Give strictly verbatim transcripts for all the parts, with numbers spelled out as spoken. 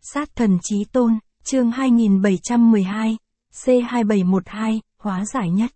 Sát thần chí tôn, chương hai nghìn bảy trăm mười hai, C hai bảy một hai, hóa giải nhất.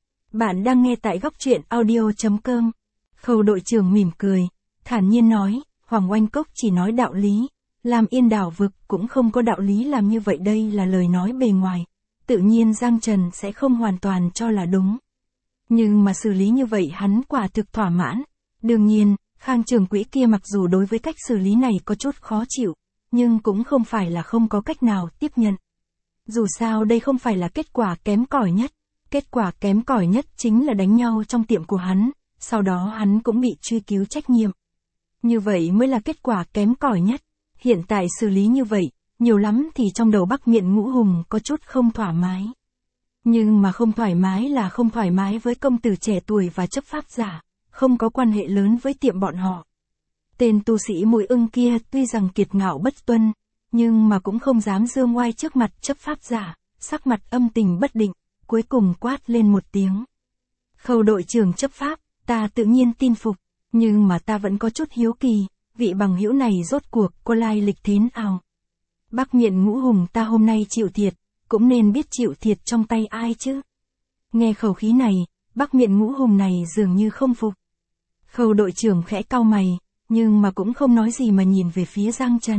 Bạn đang nghe tại góc truyện audio chấm com. Khâu đội trưởng mỉm cười, thản nhiên nói, Hoàng Oanh Cốc chỉ nói đạo lý, làm yên đảo vực cũng không có đạo lý làm như vậy, đây là lời nói bề ngoài. Tự nhiên Giang Trần sẽ không hoàn toàn cho là đúng. Nhưng mà xử lý như vậy hắn quả thực thỏa mãn. Đương nhiên, Khang trưởng quỹ kia mặc dù đối với cách xử lý này có chút khó chịu, nhưng cũng không phải là không có cách nào tiếp nhận. Dù sao đây không phải là kết quả kém cỏi nhất. Kết quả kém cỏi nhất chính là đánh nhau trong tiệm của hắn, sau đó hắn cũng bị truy cứu trách nhiệm. Như vậy mới là kết quả kém cỏi nhất. Hiện tại xử lý như vậy, nhiều lắm thì trong đầu Bắc Miện Ngũ Hùng có chút không thoải mái. Nhưng mà không thoải mái là không thoải mái với công tử trẻ tuổi và chấp pháp giả, không có quan hệ lớn với tiệm bọn họ. Tên tu sĩ Mùi Ưng kia tuy rằng kiệt ngạo bất tuân, nhưng mà cũng không dám dương oai trước mặt chấp pháp giả, sắc mặt âm tình bất định, cuối cùng quát lên một tiếng. Khâu đội trưởng chấp pháp, ta tự nhiên tin phục, nhưng mà ta vẫn có chút hiếu kỳ, vị bằng hữu này rốt cuộc có lai lịch thế nào. Bắc Miện Ngũ Hùng ta hôm nay chịu thiệt, cũng nên biết chịu thiệt trong tay ai chứ. Nghe khẩu khí này, Bắc Miện Ngũ Hùng này dường như không phục. Khâu đội trưởng khẽ cau mày, nhưng mà cũng không nói gì mà nhìn về phía Giang Trần.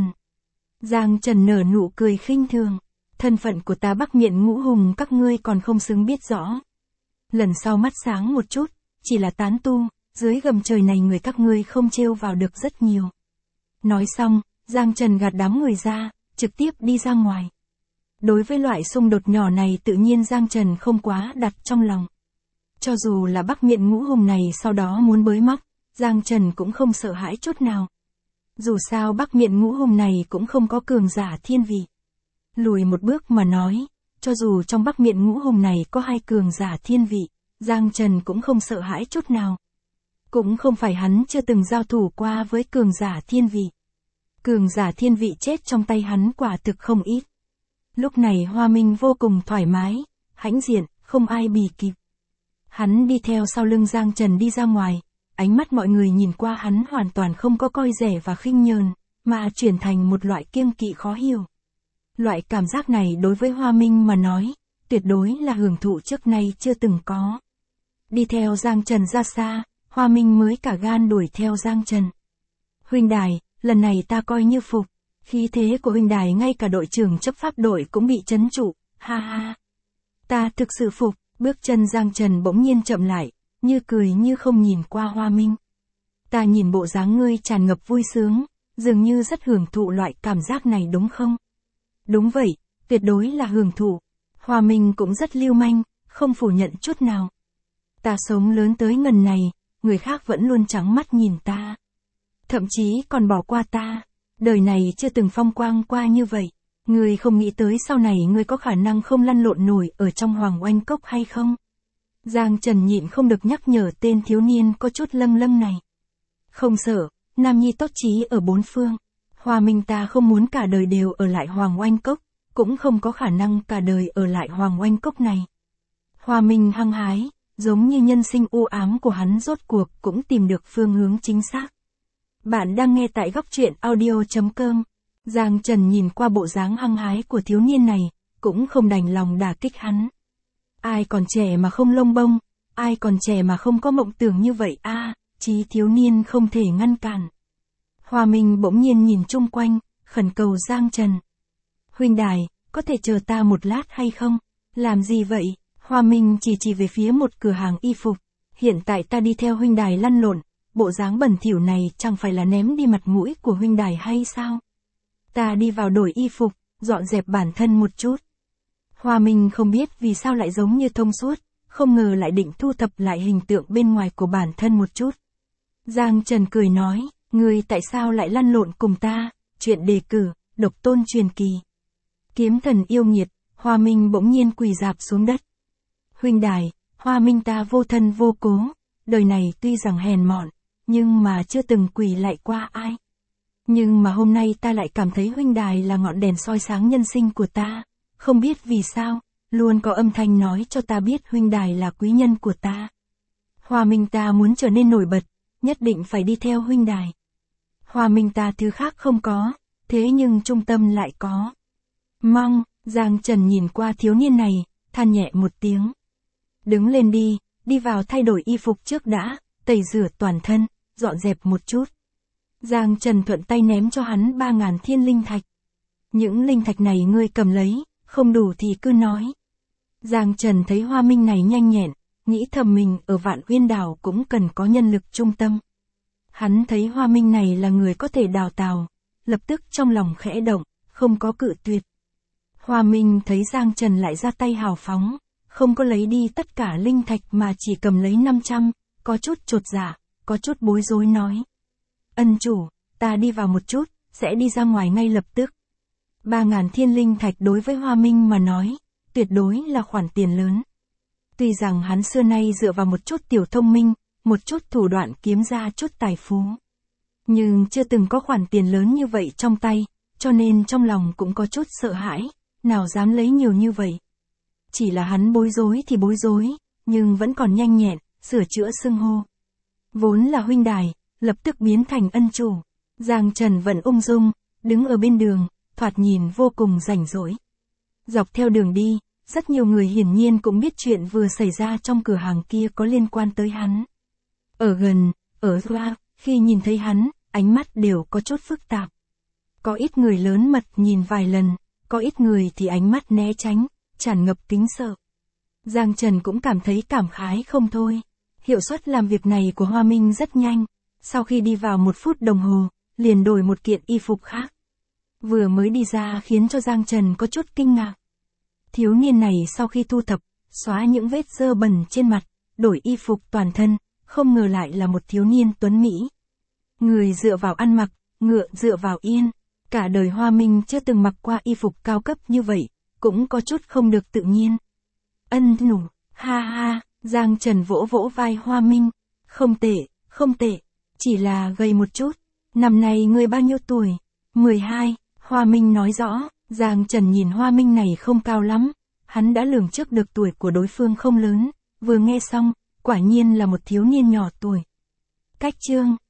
Giang Trần nở nụ cười khinh thường, thân phận của ta Bắc Miện Ngũ Hùng các ngươi còn không xứng biết rõ. Lần sau mắt sáng một chút, chỉ là tán tu, dưới gầm trời này người các ngươi không trêu vào được rất nhiều. Nói xong, Giang Trần gạt đám người ra, trực tiếp đi ra ngoài. Đối với loại xung đột nhỏ này tự nhiên Giang Trần không quá đặt trong lòng. Cho dù là Bắc Miện Ngũ Hùng này sau đó muốn bới móc, Giang Trần cũng không sợ hãi chút nào. Dù sao Bắc Miện Ngũ Hùng này cũng không có cường giả thiên vị. Lùi một bước mà nói, cho dù trong Bắc Miện Ngũ Hùng này có hai cường giả thiên vị, Giang Trần cũng không sợ hãi chút nào. Cũng không phải hắn chưa từng giao thủ qua với cường giả thiên vị. Cường giả thiên vị chết trong tay hắn quả thực không ít. Lúc này Hoa Minh vô cùng thoải mái, hãnh diện, không ai bì kịp. Hắn đi theo sau lưng Giang Trần đi ra ngoài, ánh mắt mọi người nhìn qua hắn hoàn toàn không có coi rẻ và khinh nhờn, mà chuyển thành một loại kiêng kỵ khó hiểu. Loại cảm giác này đối với Hoa Minh mà nói, tuyệt đối là hưởng thụ trước nay chưa từng có. Đi theo Giang Trần ra xa, Hoa Minh mới cả gan đuổi theo Giang Trần. Huynh đài, lần này ta coi như phục, khí thế của huynh đài ngay cả đội trưởng chấp pháp đội cũng bị trấn trụ, ha ha. Ta thực sự phục, bước chân Giang Trần bỗng nhiên chậm lại, như cười như không nhìn qua Hoa Minh. Ta nhìn bộ dáng ngươi tràn ngập vui sướng, dường như rất hưởng thụ loại cảm giác này đúng không? Đúng vậy, tuyệt đối là hưởng thụ. Hoa Minh cũng rất lưu manh, không phủ nhận chút nào. Ta sống lớn tới ngần này, người khác vẫn luôn trắng mắt nhìn ta. Thậm chí còn bỏ qua ta. Đời này chưa từng phong quang qua như vậy. Ngươi không nghĩ tới sau này ngươi có khả năng không lăn lộn nổi ở trong Hoàng Oanh Cốc hay không? Giang Trần nhịn không được nhắc nhở tên thiếu niên có chút lâng lâng này. Không sợ, nam nhi tốt chí ở bốn phương. Hoa Minh ta không muốn cả đời đều ở lại Hoàng Oanh Cốc, cũng không có khả năng cả đời ở lại Hoàng Oanh Cốc này. Hoa Minh hăng hái, giống như nhân sinh u ám của hắn rốt cuộc cũng tìm được phương hướng chính xác. Bạn đang nghe tại góc truyện audio chấm com. Giang Trần nhìn qua bộ dáng hăng hái của thiếu niên này, cũng không đành lòng đả kích hắn. Ai còn trẻ mà không lông bông, ai còn trẻ mà không có mộng tưởng như vậy a, à, chí thiếu niên không thể ngăn cản. Hoa Minh bỗng nhiên nhìn chung quanh, khẩn cầu Giang Trần. Huynh đài, có thể chờ ta một lát hay không? Làm gì vậy? Hoa Minh chỉ chỉ về phía một cửa hàng y phục. Hiện tại ta đi theo huynh đài lăn lộn, bộ dáng bẩn thỉu này chẳng phải là ném đi mặt mũi của huynh đài hay sao? Ta đi vào đổi y phục, dọn dẹp bản thân một chút. Hoa Minh không biết vì sao lại giống như thông suốt, không ngờ lại định thu thập lại hình tượng bên ngoài của bản thân một chút. Giang Trần cười nói, ngươi tại sao lại lăn lộn cùng ta, chuyện đề cử, độc tôn truyền kỳ. Kiếm thần yêu nghiệt, Hoa Minh bỗng nhiên quỳ rạp xuống đất. Huynh đài, Hoa Minh ta vô thân vô cố, đời này tuy rằng hèn mọn, nhưng mà chưa từng quỳ lại qua ai. Nhưng mà hôm nay ta lại cảm thấy huynh đài là ngọn đèn soi sáng nhân sinh của ta, không biết vì sao, luôn có âm thanh nói cho ta biết huynh đài là quý nhân của ta. Hoa Minh ta muốn trở nên nổi bật, nhất định phải đi theo huynh đài. Hoa Minh ta thứ khác không có, thế nhưng trung tâm lại có. Mong, Giang Trần nhìn qua thiếu niên này, than nhẹ một tiếng. Đứng lên đi, đi vào thay đổi y phục trước đã, tẩy rửa toàn thân, dọn dẹp một chút. Giang Trần thuận tay ném cho hắn ba ngàn thiên linh thạch. Những linh thạch này ngươi cầm lấy, không đủ thì cứ nói. Giang Trần thấy Hoa Minh này nhanh nhẹn, nghĩ thầm mình ở Vạn Uyên Đảo cũng cần có nhân lực trung tâm. Hắn thấy Hoa Minh này là người có thể đào tào, lập tức trong lòng khẽ động, không có cự tuyệt. Hoa Minh thấy Giang Trần lại ra tay hào phóng, không có lấy đi tất cả linh thạch mà chỉ cầm lấy năm trăm, có chút chột dạ, có chút bối rối nói. Ân chủ, ta đi vào một chút, sẽ đi ra ngoài ngay lập tức. Ba ngàn thiên linh thạch đối với Hoa Minh mà nói, tuyệt đối là khoản tiền lớn. Tuy rằng hắn xưa nay dựa vào một chút tiểu thông minh, một chút thủ đoạn kiếm ra chút tài phú. Nhưng chưa từng có khoản tiền lớn như vậy trong tay, cho nên trong lòng cũng có chút sợ hãi, nào dám lấy nhiều như vậy. Chỉ là hắn bối rối thì bối rối, nhưng vẫn còn nhanh nhẹn, sửa chữa xưng hô. Vốn là huynh đài, lập tức biến thành ân chủ. Giang Trần vẫn ung dung, đứng ở bên đường, thoạt nhìn vô cùng rảnh rỗi. Dọc theo đường đi, rất nhiều người hiển nhiên cũng biết chuyện vừa xảy ra trong cửa hàng kia có liên quan tới hắn. Ở gần, ở xa, khi nhìn thấy hắn, ánh mắt đều có chút phức tạp. Có ít người lớn mật nhìn vài lần, có ít người thì ánh mắt né tránh, tràn ngập kính sợ. Giang Trần cũng cảm thấy cảm khái không thôi. Hiệu suất làm việc này của Hoa Minh rất nhanh. Sau khi đi vào một phút đồng hồ, liền đổi một kiện y phục khác. Vừa mới đi ra khiến cho Giang Trần có chút kinh ngạc. Thiếu niên này sau khi thu thập, xóa những vết dơ bẩn trên mặt, đổi y phục toàn thân, không ngờ lại là một thiếu niên tuấn Mỹ. Người dựa vào ăn mặc, ngựa dựa vào yên. Cả đời Hoa Minh chưa từng mặc qua y phục cao cấp như vậy, cũng có chút không được tự nhiên. Ân nủ, ha ha, Giang Trần vỗ vỗ vai Hoa Minh. Không tệ, không tệ, chỉ là gầy một chút. Năm nay ngươi bao nhiêu tuổi? mười hai, Hoa Minh nói rõ. Giang Trần nhìn Hoa Minh này không cao lắm, hắn đã lường trước được tuổi của đối phương không lớn, vừa nghe xong, quả nhiên là một thiếu niên nhỏ tuổi. Cách chương